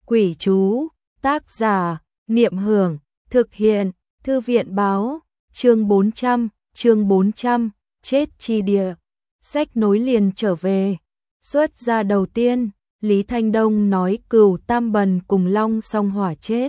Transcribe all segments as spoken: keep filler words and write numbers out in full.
Quỷ chú, tác giả, Niệm Hưởng, thực hiện, Thư viện báo, chương bốn trăm, chương bốn trăm, chết chi địa. Sách nối liền trở về. Xuất ra đầu tiên, Lý Thanh Đông nói Cửu Tam Bần cùng Long Song Hỏa chết.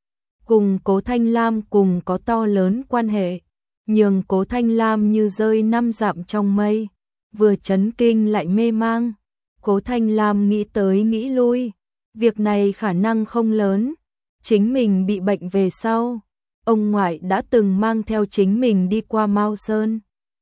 Cùng Cố Thanh Lam cùng có to lớn quan hệ, nhường Cố Thanh Lam như rơi năm dặm trong mây, vừa chấn kinh lại mê mang. Cố Thanh Lam nghĩ tới nghĩ lui, việc này khả năng không lớn, chính mình bị bệnh về sau, ông ngoại đã từng mang theo chính mình đi qua Mao Sơn,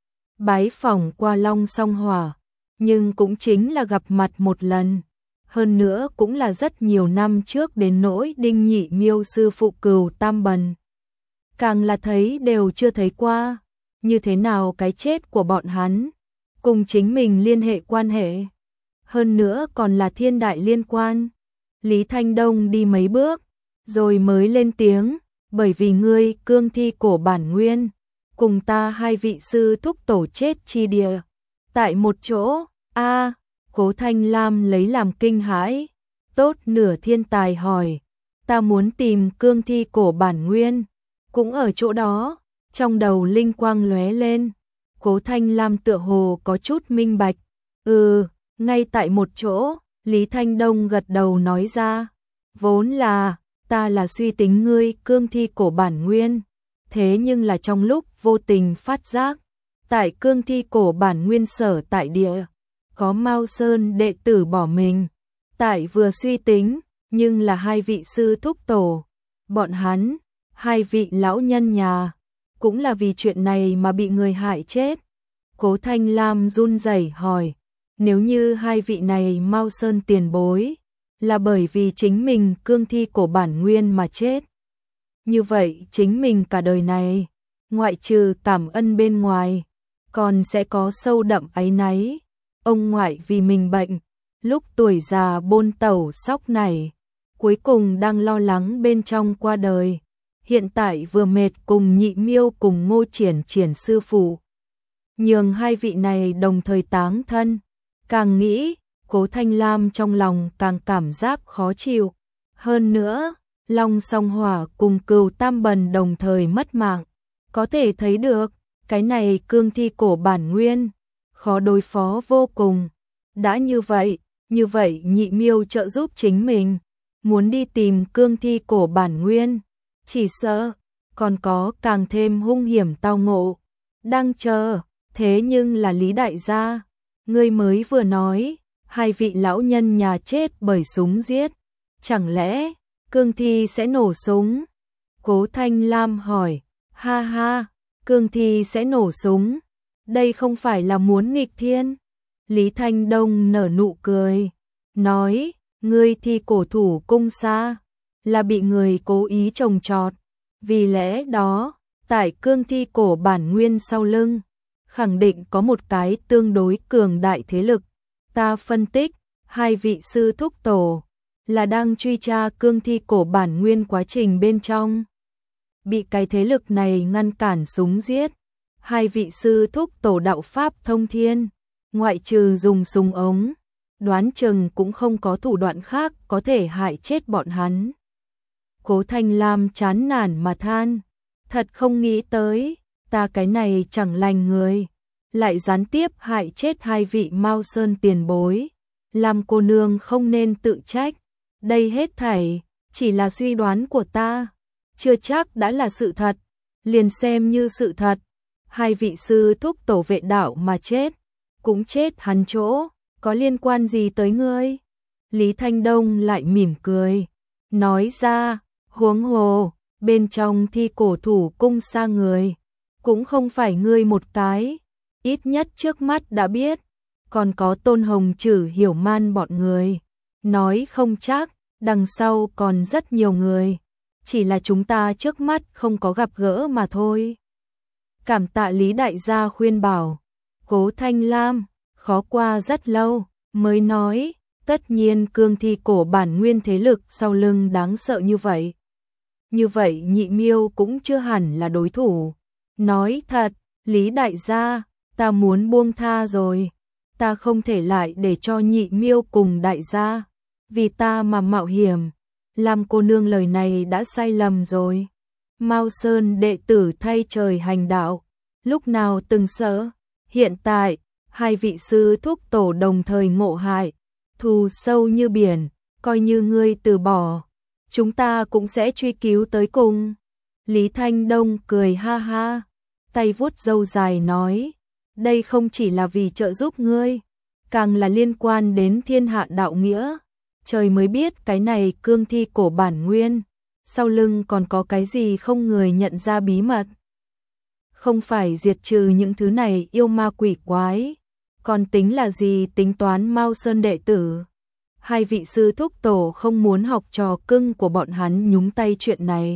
bái phỏng qua Long Song Hỏa, nhưng cũng chính là gặp mặt một lần. Hơn nữa cũng là rất nhiều năm trước đến nỗi Đinh Nhị Miêu sư phụ Cửu Tam Bần. Càng là thấy đều chưa thấy qua, như thế nào cái chết của bọn hắn, cùng chính mình liên hệ quan hệ. Hơn nữa còn là thiên đại liên quan. Lý Thanh Đông đi mấy bước, rồi mới lên tiếng, bởi vì ngươi cương thi cổ bản nguyên, cùng ta hai vị sư thúc tổ chết chi địa. Tại một chỗ, a Cố Thanh Lam lấy làm kinh hãi, tốt nửa thiên tài hỏi, ta muốn tìm cương thi cổ bản nguyên, cũng ở chỗ đó, trong đầu linh quang lóe lên, Cố Thanh Lam tựa hồ có chút minh bạch, ừ, ngay tại một chỗ, Lý Thanh Đông gật đầu nói ra, vốn là, ta là suy tính ngươi cương thi cổ bản nguyên, thế nhưng là trong lúc vô tình phát giác, tại cương thi cổ bản nguyên sở tại địa, có Mao Sơn đệ tử bỏ mình, tại vừa suy tính, nhưng là hai vị sư thúc tổ, bọn hắn, hai vị lão nhân nhà, cũng là vì chuyện này mà bị người hại chết. Cố Thanh Lam run rẩy hỏi, nếu như hai vị này Mao Sơn tiền bối, là bởi vì chính mình cương thi cổ bản nguyên mà chết. Như vậy chính mình cả đời này, ngoại trừ cảm ơn bên ngoài, còn sẽ có sâu đậm áy náy. Ông ngoại vì mình bệnh, lúc tuổi già bôn tẩu sóc này, cuối cùng đang lo lắng bên trong qua đời. Hiện tại vừa mệt cùng Nhị Miêu cùng Ngô Triển Triển sư phụ. Nhường hai vị này đồng thời táng thân. Càng nghĩ, Cố Thanh Lam trong lòng càng cảm giác khó chịu. Hơn nữa, Long Song Hỏa cùng Cửu Tam Bần đồng thời mất mạng. Có thể thấy được, cái này cương thi cổ bản nguyên, khó đối phó vô cùng. Đã như vậy, như vậy Nhị Miêu trợ giúp chính mình, muốn đi tìm cương thi cổ bản nguyên, chỉ sợ, còn có càng thêm hung hiểm tao ngộ. Đang chờ, thế nhưng là Lý đại gia, ngươi mới vừa nói, hai vị lão nhân nhà chết bởi súng giết, chẳng lẽ cương thi sẽ nổ súng? Cố Thanh Lam hỏi, ha ha, cương thi sẽ nổ súng, đây không phải là muốn nghịch thiên. Lý Thanh Đông nở nụ cười, nói, ngươi thi cổ thủ cung xa, là bị người cố ý trồng trọt, vì lẽ đó, tại cương thi cổ bản nguyên sau lưng, khẳng định có một cái tương đối cường đại thế lực. Ta phân tích, hai vị sư thúc tổ, là đang truy tra cương thi cổ bản nguyên quá trình bên trong. Bị cái thế lực này ngăn cản súng giết, hai vị sư thúc tổ đạo pháp thông thiên, ngoại trừ dùng súng ống, đoán chừng cũng không có thủ đoạn khác có thể hại chết bọn hắn. Cố Thanh Lam chán nản mà than, thật không nghĩ tới, ta cái này chẳng lành người, lại gián tiếp hại chết hai vị Mao Sơn tiền bối. Lam cô nương không nên tự trách, đây hết thảy chỉ là suy đoán của ta, chưa chắc đã là sự thật, liền xem như sự thật. Hai vị sư thúc tổ vệ đạo mà chết, cũng chết hắn chỗ, có liên quan gì tới ngươi? Lý Thanh Đông lại mỉm cười, nói ra, huống hồ, bên trong thi cổ thủ cung xa người, cũng không phải ngươi một cái, ít nhất trước mắt đã biết, còn có Tôn Hồng Trử Hiểu Man bọn người, nói không chắc, đằng sau còn rất nhiều người, chỉ là chúng ta trước mắt không có gặp gỡ mà thôi. Cảm tạ Lý đại gia khuyên bảo. Cố Thanh Lam, khó qua rất lâu, mới nói, tất nhiên cương thi cổ bản nguyên thế lực sau lưng đáng sợ như vậy. Như vậy Nhị Miêu cũng chưa hẳn là đối thủ. Nói thật, Lý đại gia, ta muốn buông tha rồi. Ta không thể lại để cho Nhị Miêu cùng đại gia, vì ta mà mạo hiểm. Lam cô nương lời này đã sai lầm rồi. Mao Sơn đệ tử thay trời hành đạo, lúc nào từng sợ, hiện tại, hai vị sư thúc tổ đồng thời ngộ hại, thù sâu như biển, coi như ngươi từ bỏ, chúng ta cũng sẽ truy cứu tới cùng. Lý Thanh Đông cười ha ha, tay vuốt râu dài nói, đây không chỉ là vì trợ giúp ngươi, càng là liên quan đến thiên hạ đạo nghĩa. Trời mới biết cái này cương thi cổ bản nguyên, sau lưng còn có cái gì không người nhận ra bí mật. Không phải diệt trừ những thứ này yêu ma quỷ quái, còn tính là gì tính toán Mao Sơn đệ tử. Hai vị sư thúc tổ không muốn học trò cưng của bọn hắn nhúng tay chuyện này,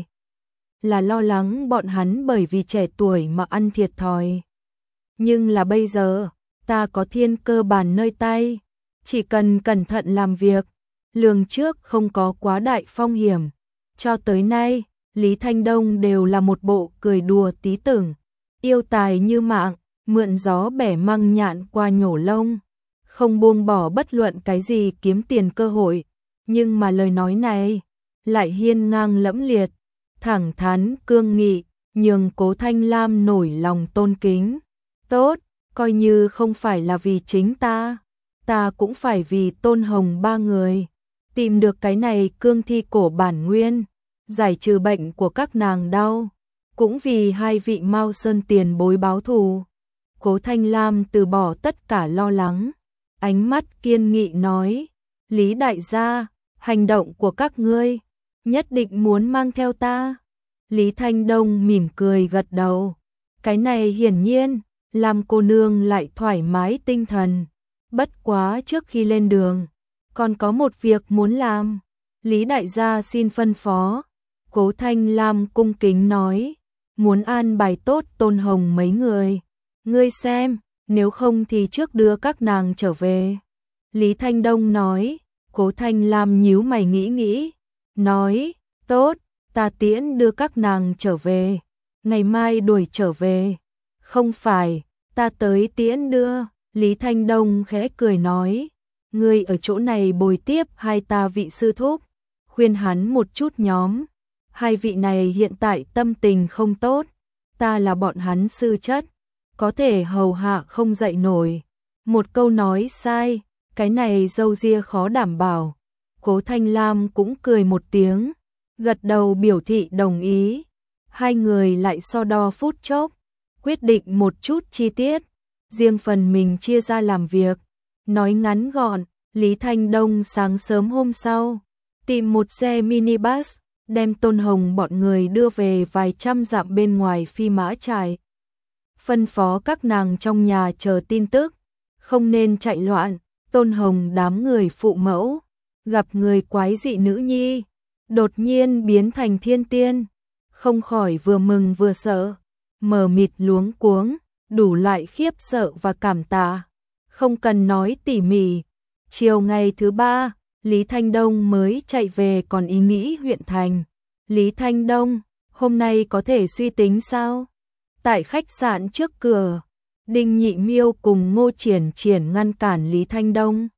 là lo lắng bọn hắn bởi vì trẻ tuổi mà ăn thiệt thòi. Nhưng là bây giờ, ta có thiên cơ bản nơi tay, chỉ cần cẩn thận làm việc, lường trước không có quá đại phong hiểm. Cho tới nay, Lý Thanh Đông đều là một bộ cười đùa tí tưởng, yêu tài như mạng, mượn gió bẻ măng nhạn qua nhổ lông, không buông bỏ bất luận cái gì kiếm tiền cơ hội. Nhưng mà lời nói này lại hiên ngang lẫm liệt, thẳng thắn cương nghị, nhường Cố Thanh Lam nổi lòng tôn kính. Tốt, coi như không phải là vì chính ta, ta cũng phải vì Tôn Hồng ba người, tìm được cái này cương thi cổ bản nguyên, giải trừ bệnh của các nàng đau, cũng vì hai vị Mao Sơn tiền bối báo thù. Cố Thanh Lam từ bỏ tất cả lo lắng, ánh mắt kiên nghị nói, Lý đại gia, hành động của các ngươi, nhất định muốn mang theo ta. Lý Thanh Đông mỉm cười gật đầu, cái này hiển nhiên, làm cô nương lại thoải mái tinh thần. Bất quá trước khi lên đường, còn có một việc muốn làm. Lý đại gia xin phân phó. Cố Thanh Lam cung kính nói, muốn an bài tốt Tôn Hồng mấy người. Ngươi xem, nếu không thì trước đưa các nàng trở về. Lý Thanh Đông nói. Cố Thanh Lam nhíu mày nghĩ nghĩ, nói, tốt, ta tiễn đưa các nàng trở về, ngày mai đuổi trở về. Không phải, ta tới tiễn đưa. Lý Thanh Đông khẽ cười nói, ngươi ở chỗ này bồi tiếp hai ta vị sư thúc, khuyên hắn một chút nhóm. Hai vị này hiện tại tâm tình không tốt, ta là bọn hắn sư chất, có thể hầu hạ không dậy nổi. Một câu nói sai, cái này dâu ria khó đảm bảo. Cố Thanh Lam cũng cười một tiếng, gật đầu biểu thị đồng ý. Hai người lại so đo phút chốc, quyết định một chút chi tiết, riêng phần mình chia ra làm việc. Nói ngắn gọn, Lý Thanh Đông sáng sớm hôm sau, tìm một xe minibus, đem Tôn Hồng bọn người đưa về vài trăm dặm bên ngoài Phi Mã Trại. Phân phó các nàng trong nhà chờ tin tức, không nên chạy loạn. Tôn Hồng đám người phụ mẫu, gặp người quái dị nữ nhi, đột nhiên biến thành thiên tiên, không khỏi vừa mừng vừa sợ, mờ mịt luống cuống, đủ loại khiếp sợ và cảm tạ, không cần nói tỉ mỉ. Chiều ngày thứ ba, Lý Thanh Đông mới chạy về còn ý nghĩ huyện thành. Lý Thanh Đông, hôm nay có thể suy tính sao? Tại khách sạn trước cửa, Đinh Nhị Miêu cùng Ngô Triển Triển ngăn cản Lý Thanh Đông.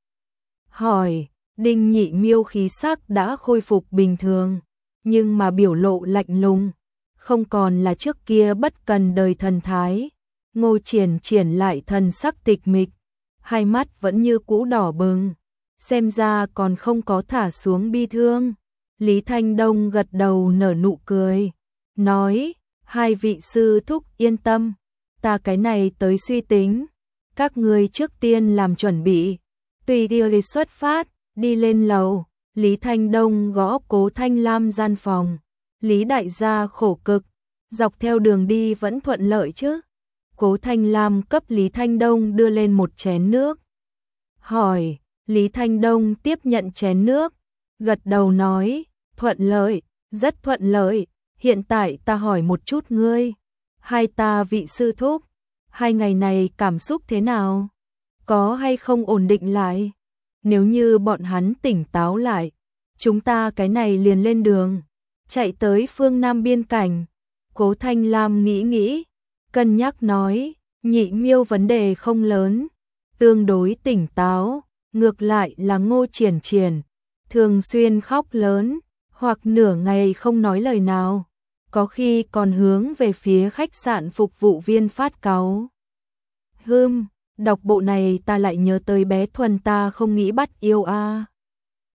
Hỏi, Đinh Nhị Miêu khí sắc đã khôi phục bình thường, nhưng mà biểu lộ lạnh lùng, không còn là trước kia bất cần đời thần thái. Ngô Triển Triển lại thần sắc tịch mịch, hai mắt vẫn như cũ đỏ bừng, xem ra còn không có thả xuống bi thương. Lý Thanh Đông gật đầu nở nụ cười, nói, hai vị sư thúc yên tâm, ta cái này tới suy tính, các người trước tiên làm chuẩn bị, tùy đi xuất phát, đi lên lầu. Lý Thanh Đông gõ Cố Thanh Lam gian phòng, Lý đại gia khổ cực, dọc theo đường đi vẫn thuận lợi chứ? Cố Thanh Lam cấp Lý Thanh Đông đưa lên một chén nước. Hỏi, Lý Thanh Đông tiếp nhận chén nước, gật đầu nói, thuận lợi, rất thuận lợi. Hiện tại ta hỏi một chút ngươi, hai ta vị sư thúc, hai ngày này cảm xúc thế nào? Có hay không ổn định lại? Nếu như bọn hắn tỉnh táo lại, chúng ta cái này liền lên đường, chạy tới phương Nam biên cảnh. Cố Thanh Lam nghĩ nghĩ, cân nhắc nói, Nhị Miêu vấn đề không lớn, tương đối tỉnh táo, ngược lại là Ngô Triển Triển, thường xuyên khóc lớn, hoặc nửa ngày không nói lời nào, có khi còn hướng về phía khách sạn phục vụ viên phát cáu. Hưm, đọc bộ này ta lại nhớ tới bé Thuần ta không nghĩ bắt yêu a.